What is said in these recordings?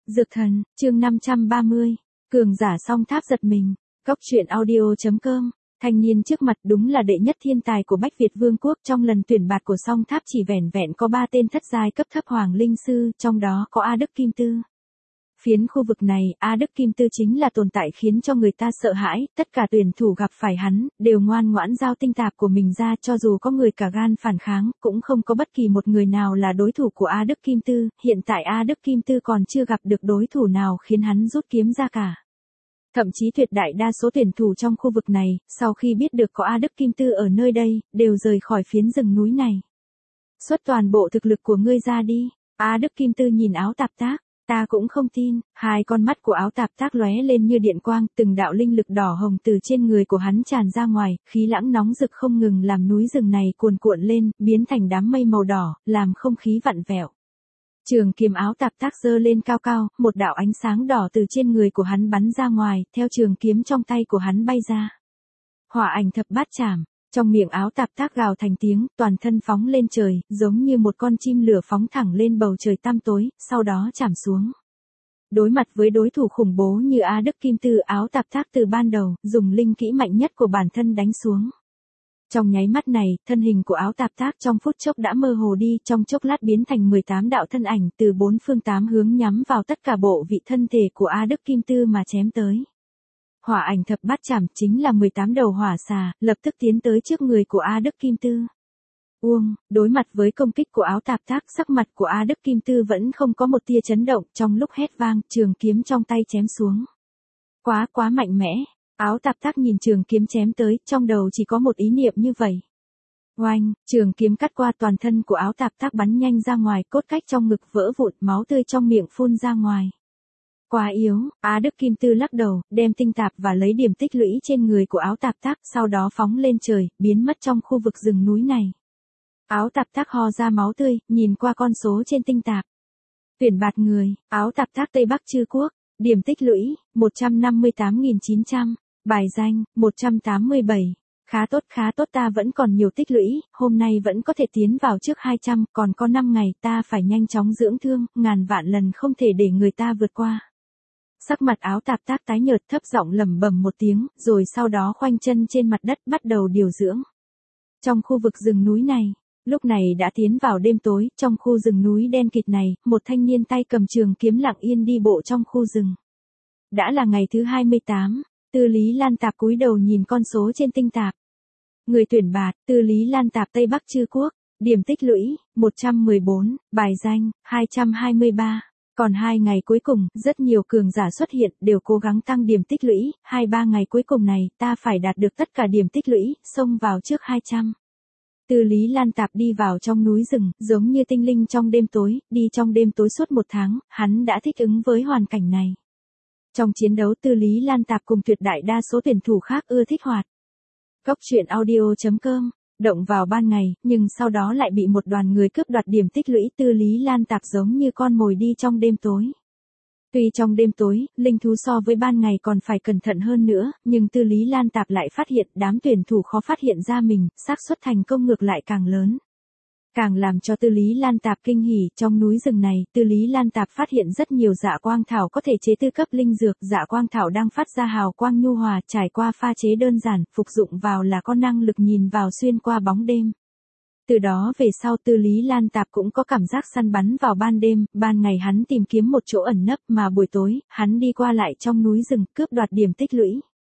Dược thần, chương 530, cường giả song tháp giật mình, cóc truyện audio.com, thanh niên trước mặt đúng là đệ nhất thiên tài của Bách Việt Vương quốc. Trong lần tuyển bạt của song tháp chỉ vẻn vẹn có 3 tên thất giai cấp thấp hoàng linh sư, trong đó có A Đức Kim Tư. Phiến khu vực này, A Đức Kim Tư chính là tồn tại khiến cho người ta sợ hãi, tất cả tuyển thủ gặp phải hắn, đều ngoan ngoãn giao tinh tạp của mình ra, cho dù có người cả gan phản kháng, cũng không có bất kỳ một người nào là đối thủ của A Đức Kim Tư. Hiện tại A Đức Kim Tư còn chưa gặp được đối thủ nào khiến hắn rút kiếm ra cả. Thậm chí tuyệt đại đa số tuyển thủ trong khu vực này, sau khi biết được có A Đức Kim Tư ở nơi đây, đều rời khỏi phiến rừng núi này. Xuất toàn bộ thực lực của ngươi ra đi. A Đức Kim Tư nhìn Áo Tạp Tác. Ta cũng không tin. Hai con mắt của Áo Tạp Tác lóe lên như điện quang, từng đạo linh lực đỏ hồng từ trên người của hắn tràn ra ngoài, khí lãng nóng rực không ngừng làm núi rừng này cuồn cuộn lên, biến thành đám mây màu đỏ, làm không khí vặn vẹo. Trường kiếm Áo Tạp Tác giơ lên cao cao, một đạo ánh sáng đỏ từ trên người của hắn bắn ra ngoài, theo trường kiếm trong tay của hắn bay ra. Hỏa ảnh thập bát chảm. Trong miệng Áo Tạp Tác gào thành tiếng, toàn thân phóng lên trời, giống như một con chim lửa phóng thẳng lên bầu trời tăm tối, sau đó chạm xuống. Đối mặt với đối thủ khủng bố như A Đức Kim Tư, Áo Tạp Tác từ ban đầu, dùng linh kỹ mạnh nhất của bản thân đánh xuống. Trong nháy mắt này, thân hình của Áo Tạp Tác trong phút chốc đã mơ hồ đi, trong chốc lát biến thành 18 đạo thân ảnh từ 4 phương 8 hướng nhắm vào tất cả bộ vị thân thể của A Đức Kim Tư mà chém tới. Hỏa ảnh thập bát chảm chính là 18 đầu hỏa xà, lập tức tiến tới trước người của A Đức Kim Tư. Đối mặt với công kích của Áo Tạp Tác, sắc mặt của A Đức Kim Tư vẫn không có một tia chấn động, trong lúc hét vang, trường kiếm trong tay chém xuống. Quá mạnh mẽ. Áo Tạp Tác nhìn trường kiếm chém tới, trong đầu chỉ có một ý niệm như vậy. Oanh, trường kiếm cắt qua toàn thân của Áo Tạp Tác bắn nhanh ra ngoài, cốt cách trong ngực vỡ vụn, máu tươi trong miệng phun ra ngoài. Quá yếu. A Đức Kim Tư lắc đầu, đem tinh tạp và lấy điểm tích lũy trên người của Áo Tạp Tác, sau đó phóng lên trời, biến mất trong khu vực rừng núi này. Áo Tạp Tác ho ra máu tươi, nhìn qua con số trên tinh tạp. Tuyển bạt người, Áo Tạp Tác Tây Bắc Trư Quốc, điểm tích lũy, 158.900, bài danh, 187. Khá tốt, ta vẫn còn nhiều tích lũy, hôm nay vẫn có thể tiến vào trước 200, còn có 5 ngày, ta phải nhanh chóng dưỡng thương, ngàn vạn lần không thể để người ta vượt qua. Sắc mặt Áo Tạp Tác tái nhợt, thấp giọng lẩm bẩm một tiếng, rồi sau đó khoanh chân trên mặt đất bắt đầu điều dưỡng. Trong khu vực rừng núi này, lúc này đã tiến vào đêm tối, trong khu rừng núi đen kịt này, một thanh niên tay cầm trường kiếm lặng yên đi bộ trong khu rừng. Đã là ngày thứ 28, Tư Lý Lan Tạp cúi đầu nhìn con số trên tinh tạp. Người tuyển bạt, Tư Lý Lan Tạp Tây Bắc Trư Quốc, điểm tích lũy, 114, bài danh, 223. Còn 2 ngày cuối cùng, rất nhiều cường giả xuất hiện, đều cố gắng tăng điểm tích lũy, 2-3 ngày cuối cùng này, ta phải đạt được tất cả điểm tích lũy, xông vào trước 200. Tư Lý Lan Tạp đi vào trong núi rừng, giống như tinh linh trong đêm tối, đi trong đêm tối suốt 1 tháng, hắn đã thích ứng với hoàn cảnh này. Trong chiến đấu, Tư Lý Lan Tạp cùng tuyệt đại đa số tuyển thủ khác ưa thích hoạt. Cóc truyện audio.com, động vào ban ngày, nhưng sau đó lại bị một đoàn người cướp đoạt điểm tích lũy. Tư Lý Lan Tạp giống như con mồi đi trong đêm tối. Tuy trong đêm tối, linh thú so với ban ngày còn phải cẩn thận hơn nữa, nhưng Tư Lý Lan Tạp lại phát hiện đám tuyển thủ khó phát hiện ra mình, xác suất thành công ngược lại càng lớn. Càng làm cho Tư Lý Lan Tạp kinh hỉ, trong núi rừng này, Tư Lý Lan Tạp phát hiện rất nhiều dạ quang thảo có thể chế tư cấp linh dược, dạ quang thảo đang phát ra hào quang nhu hòa, trải qua pha chế đơn giản, phục dụng vào là có năng lực nhìn vào xuyên qua bóng đêm. Từ đó về sau Tư Lý Lan Tạp cũng có cảm giác săn bắn vào ban đêm, ban ngày hắn tìm kiếm một chỗ ẩn nấp mà buổi tối, hắn đi qua lại trong núi rừng, cướp đoạt điểm tích lũy.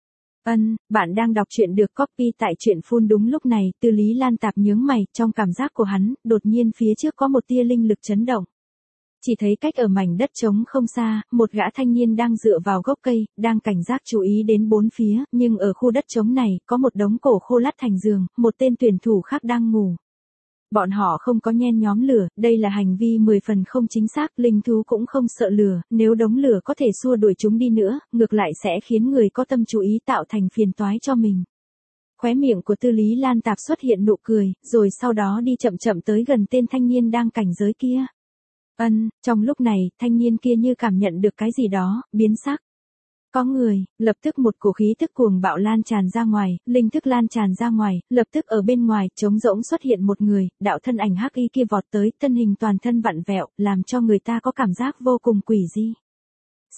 Bạn đang đọc truyện được copy tại truyện phun. Đúng lúc này, Tư Lý Lan Tạp nhướng mày, trong cảm giác của hắn, đột nhiên phía trước có một tia linh lực chấn động. Chỉ thấy cách ở mảnh đất trống không xa, một gã thanh niên đang dựa vào gốc cây, đang cảnh giác chú ý đến bốn phía, nhưng ở khu đất trống này, có một đống cổ khô lát thành giường, một tên tuyển thủ khác đang ngủ. Bọn họ không có nhen nhóm lửa, đây là hành vi 10 phần không chính xác, linh thú cũng không sợ lửa, nếu đống lửa có thể xua đuổi chúng đi nữa, ngược lại sẽ khiến người có tâm chú ý tạo thành phiền toái cho mình. Khóe miệng của Tư Lý Lan Tạp xuất hiện nụ cười, rồi sau đó đi chậm chậm tới gần tên thanh niên đang cảnh giới kia. Trong lúc này, thanh niên kia như cảm nhận được cái gì đó, biến sắc. Có người, lập tức một cổ khí tức cuồng bạo lan tràn ra ngoài, linh thức lan tràn ra ngoài, lập tức ở bên ngoài, trống rỗng xuất hiện một người, đạo thân ảnh hắc y kia vọt tới, thân hình toàn thân vặn vẹo, làm cho người ta có cảm giác vô cùng quỷ dị.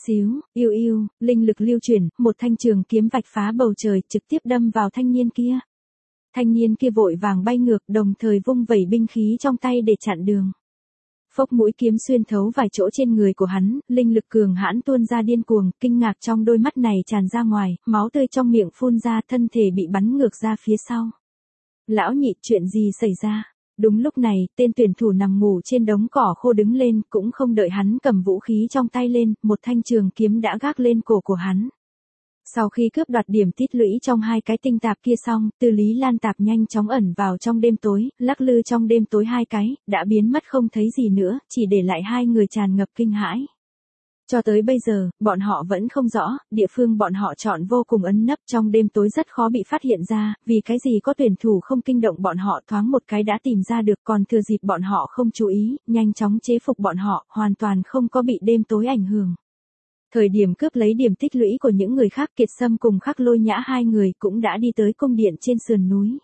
Xíu, yêu yêu, linh lực lưu chuyển, một thanh trường kiếm vạch phá bầu trời, trực tiếp đâm vào thanh niên kia. Thanh niên kia vội vàng bay ngược, đồng thời vung vẩy binh khí trong tay để chặn đường. Phốc, mũi kiếm xuyên thấu vài chỗ trên người của hắn, linh lực cường hãn tuôn ra điên cuồng, kinh ngạc trong đôi mắt này tràn ra ngoài, máu tươi trong miệng phun ra, thân thể bị bắn ngược ra phía sau. Lão nhị, chuyện gì xảy ra? Đúng lúc này, tên tuyển thủ nằm ngủ trên đống cỏ khô đứng lên, cũng không đợi hắn cầm vũ khí trong tay lên, một thanh trường kiếm đã gác lên cổ của hắn. Sau khi cướp đoạt điểm tích lũy trong hai cái tinh tạp kia xong, Tư Lý Lan Tạp nhanh chóng ẩn vào trong đêm tối, lắc lư trong đêm tối hai cái, đã biến mất không thấy gì nữa, chỉ để lại hai người tràn ngập kinh hãi. Cho tới bây giờ, bọn họ vẫn không rõ, địa phương bọn họ chọn vô cùng ẩn nấp trong đêm tối rất khó bị phát hiện ra, vì cái gì có tuyển thủ không kinh động bọn họ thoáng một cái đã tìm ra được, còn thừa dịp bọn họ không chú ý, nhanh chóng chế phục bọn họ, hoàn toàn không có bị đêm tối ảnh hưởng. Thời điểm cướp lấy điểm tích lũy của những người khác, Kiệt Sâm cùng Khắc Lôi Nhã hai người cũng đã đi tới cung điện trên sườn núi.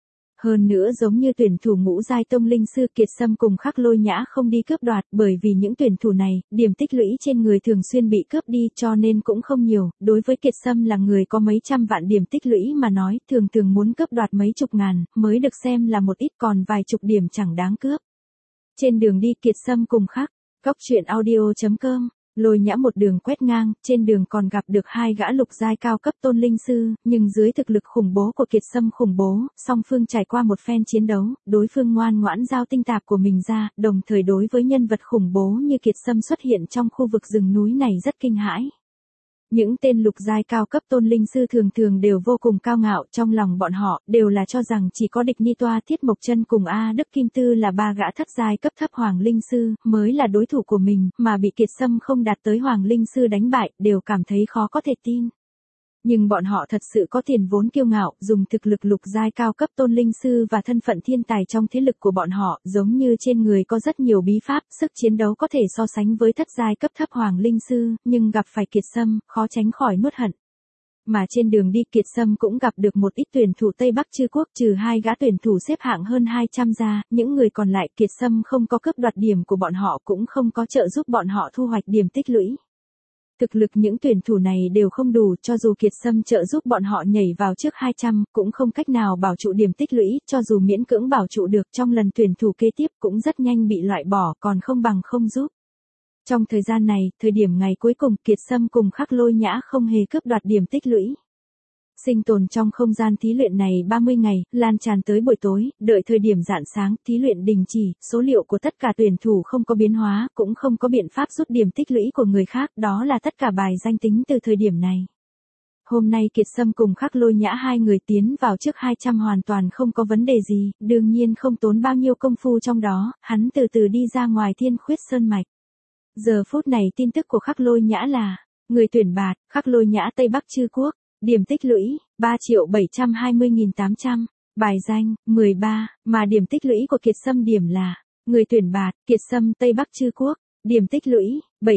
Hơn nữa giống như tuyển thủ ngũ giai tông linh sư, Kiệt Sâm cùng Khắc Lôi Nhã không đi cướp đoạt, bởi vì những tuyển thủ này, điểm tích lũy trên người thường xuyên bị cướp đi cho nên cũng không nhiều, đối với Kiệt Sâm là người có mấy trăm vạn điểm tích lũy mà nói, thường thường muốn cướp đoạt mấy chục ngàn, mới được xem là một ít, còn vài chục điểm chẳng đáng cướp. Trên đường đi, Kiệt Sâm cùng Khắc, Góc Truyện Audio.com, Lôi Nhã một đường quét ngang, trên đường còn gặp được hai gã lục giai cao cấp tôn linh sư, nhưng dưới thực lực khủng bố của Kiệt Sâm khủng bố, song phương trải qua một phen chiến đấu, đối phương ngoan ngoãn giao tinh tạp của mình ra, đồng thời đối với nhân vật khủng bố như Kiệt Sâm xuất hiện trong khu vực rừng núi này rất kinh hãi. Những tên lục giai cao cấp tôn linh sư thường thường đều vô cùng cao ngạo, trong lòng bọn họ đều là cho rằng chỉ có địch Ni Toa, Thiết Mộc Chân cùng A Đức Kim Tư là ba gã thất giai cấp thấp hoàng linh sư mới là đối thủ của mình, mà bị Kiệt Sâm không đạt tới hoàng linh sư đánh bại, đều cảm thấy khó có thể tin. Nhưng bọn họ thật sự có tiền vốn kiêu ngạo, dùng thực lực lục giai cao cấp tôn linh sư và thân phận thiên tài trong thế lực của bọn họ, giống như trên người có rất nhiều bí pháp, sức chiến đấu có thể so sánh với thất giai cấp thấp hoàng linh sư, nhưng gặp phải Kiệt Sâm, khó tránh khỏi nuốt hận. Mà trên đường đi, Kiệt Sâm cũng gặp được một ít tuyển thủ Tây Bắc Chư Quốc, trừ hai gã tuyển thủ xếp hạng hơn 200 ra, những người còn lại Kiệt Sâm không có cướp đoạt điểm của bọn họ, cũng không có trợ giúp bọn họ thu hoạch điểm tích lũy. Thực lực những tuyển thủ này đều không đủ, cho dù Kiệt Sâm trợ giúp bọn họ nhảy vào trước 200, cũng không cách nào bảo trụ điểm tích lũy, cho dù miễn cưỡng bảo trụ được trong lần tuyển thủ kế tiếp cũng rất nhanh bị loại bỏ, còn không bằng không giúp. Trong thời gian này, thời điểm ngày cuối cùng, Kiệt Sâm cùng Khắc Lôi Nhã không hề cướp đoạt điểm tích lũy. Sinh tồn trong không gian thí luyện này 30 ngày, lan tràn tới buổi tối, đợi thời điểm rạng sáng, thí luyện đình chỉ, số liệu của tất cả tuyển thủ không có biến hóa, cũng không có biện pháp rút điểm tích lũy của người khác, đó là tất cả bài danh tính từ thời điểm này. Hôm nay Kiệt Sâm cùng Khắc Lôi Nhã hai người tiến vào trước 200 hoàn toàn không có vấn đề gì, đương nhiên không tốn bao nhiêu công phu trong đó, hắn từ từ đi ra ngoài Thiên Khuyết Sơn Mạch. Giờ phút này tin tức của Khắc Lôi Nhã là, người tuyển bạt, Khắc Lôi Nhã Tây Bắc Chư Quốc. Điểm tích lũy, 3.720.800, bài danh, 13, mà điểm tích lũy của Kiệt Sâm điểm là, người tuyển bạt, Kiệt Sâm Tây Bắc Chư Quốc, điểm tích lũy,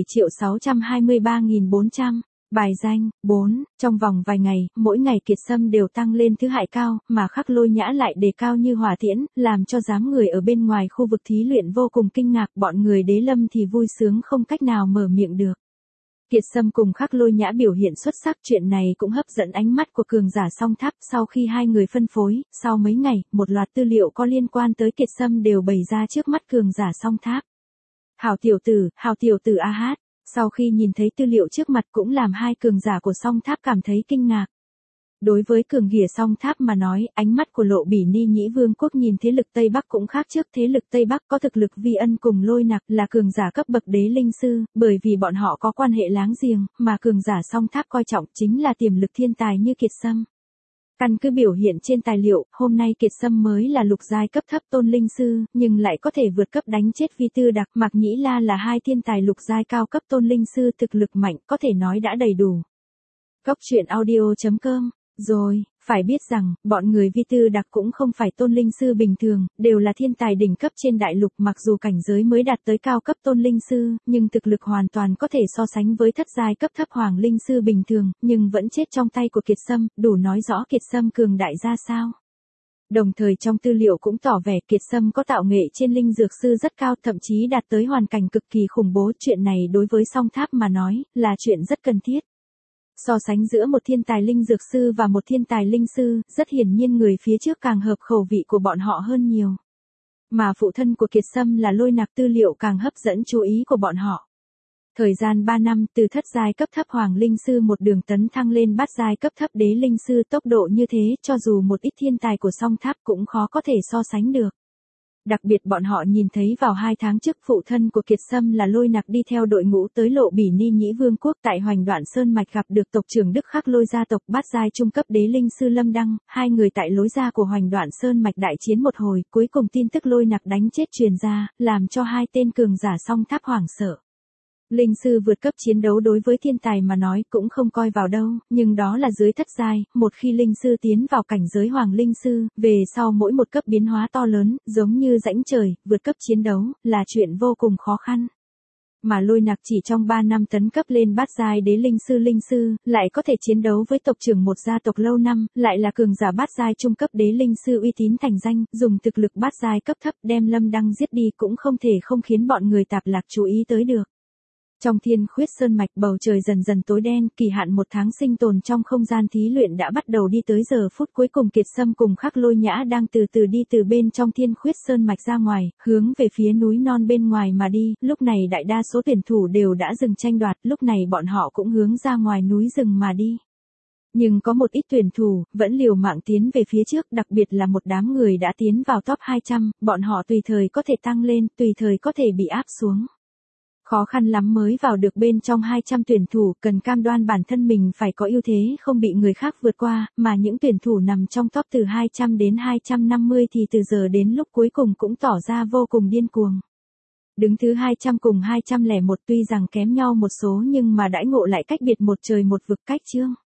7.623.400, bài danh, 4, trong vòng vài ngày, mỗi ngày Kiệt Sâm đều tăng lên thứ hạng cao, mà Khắc Lôi Nhã lại đề cao như hỏa tiễn, làm cho đám người ở bên ngoài khu vực thí luyện vô cùng kinh ngạc, bọn người Đế Lâm thì vui sướng không cách nào mở miệng được. Kiệt Sâm cùng Khắc Lôi Nhã biểu hiện xuất sắc, chuyện này cũng hấp dẫn ánh mắt của cường giả Song Tháp, sau khi hai người phân phối, sau mấy ngày, một loạt tư liệu có liên quan tới Kiệt Sâm đều bày ra trước mắt cường giả Song Tháp. Hảo tiểu tử a hát, sau khi nhìn thấy tư liệu trước mặt cũng làm hai cường giả của Song Tháp cảm thấy kinh ngạc. Đối với cường ghìa Song Tháp mà nói, ánh mắt của Lộ Bỉ Ni Nhĩ Vương quốc nhìn thế lực Tây Bắc cũng khác trước, thế lực Tây Bắc có thực lực Vi Ân cùng Lôi Nặc là cường giả cấp bậc đế linh sư, bởi vì bọn họ có quan hệ láng giềng, mà cường giả Song Tháp coi trọng chính là tiềm lực thiên tài như Kiệt Sâm. Căn cứ biểu hiện trên tài liệu, hôm nay Kiệt Sâm mới là lục giai cấp thấp tôn linh sư, nhưng lại có thể vượt cấp đánh chết Vi Tư Đặc, Mạc Nhĩ La là hai thiên tài lục giai cao cấp tôn linh sư, thực lực mạnh, có thể nói đã đầy đủ. Góc Truyện Audio.com. Rồi, phải biết rằng, bọn người Vi Tư Đặc cũng không phải tôn linh sư bình thường, đều là thiên tài đỉnh cấp trên đại lục, mặc dù cảnh giới mới đạt tới cao cấp tôn linh sư, nhưng thực lực hoàn toàn có thể so sánh với thất giai cấp thấp hoàng linh sư bình thường, nhưng vẫn chết trong tay của Kiệt Sâm, đủ nói rõ Kiệt Sâm cường đại ra sao. Đồng thời trong tư liệu cũng tỏ vẻ Kiệt Sâm có tạo nghệ trên linh dược sư rất cao, thậm chí đạt tới hoàn cảnh cực kỳ khủng bố. Chuyện này đối với Song Tháp mà nói, là chuyện rất cần thiết. So sánh giữa một thiên tài linh dược sư và một thiên tài linh sư, rất hiển nhiên người phía trước càng hợp khẩu vị của bọn họ hơn nhiều. Mà phụ thân của Kiệt Sâm là Lôi Nặc, tư liệu càng hấp dẫn chú ý của bọn họ. Thời gian 3 năm, từ thất giai cấp thấp hoàng linh sư một đường tấn thăng lên bát giai cấp thấp đế linh sư, tốc độ như thế cho dù một ít thiên tài của Song Tháp cũng khó có thể so sánh được. Đặc biệt bọn họ nhìn thấy vào 2 tháng trước phụ thân của Kiệt Sâm là Lôi Nặc đi theo đội ngũ tới Lộ Bỉ Ni Nhĩ Vương quốc tại Hoành Đoạn Sơn Mạch gặp được tộc trưởng Đức Khắc Lôi gia tộc bát giai trung cấp đế linh sư Lâm Đăng, hai người tại lối ra của Hoành Đoạn Sơn Mạch đại chiến một hồi, cuối cùng tin tức Lôi Nặc đánh chết truyền ra, làm cho hai tên cường giả Song Tháp hoảng sợ. Linh sư vượt cấp chiến đấu đối với thiên tài mà nói cũng không coi vào đâu, nhưng đó là dưới thất giai, một khi linh sư tiến vào cảnh giới hoàng linh sư, về sau mỗi một cấp biến hóa to lớn, giống như rãnh trời, vượt cấp chiến đấu, là chuyện vô cùng khó khăn. Mà Lôi Nặc chỉ trong 3 năm tấn cấp lên bát giai đế linh sư, lại có thể chiến đấu với tộc trưởng một gia tộc lâu năm, lại là cường giả bát giai trung cấp đế linh sư uy tín thành danh, dùng thực lực bát giai cấp thấp đem Lâm Đăng giết đi cũng không thể không khiến bọn người tạp lạc chú ý tới được. Trong Thiên Khuyết Sơn Mạch bầu trời dần dần tối đen, kỳ hạn 1 tháng sinh tồn trong không gian thí luyện đã bắt đầu đi tới giờ phút cuối cùng. Kiệt Sâm cùng Khắc Lôi Nhã đang từ từ đi từ bên trong Thiên Khuyết Sơn Mạch ra ngoài, hướng về phía núi non bên ngoài mà đi. Lúc này đại đa số tuyển thủ đều đã dừng tranh đoạt, lúc này bọn họ cũng hướng ra ngoài núi rừng mà đi. Nhưng có một ít tuyển thủ, vẫn liều mạng tiến về phía trước, đặc biệt là một đám người đã tiến vào top 200, bọn họ tùy thời có thể tăng lên, tùy thời có thể bị áp xuống. Khó khăn lắm mới vào được bên trong 200 tuyển thủ, cần cam đoan bản thân mình phải có ưu thế không bị người khác vượt qua, mà những tuyển thủ nằm trong top từ 200 đến 250 thì từ giờ đến lúc cuối cùng cũng tỏ ra vô cùng điên cuồng. Đứng thứ 200 cùng 201 tuy rằng kém nhau một số nhưng mà đãi ngộ lại cách biệt một trời một vực cách chương.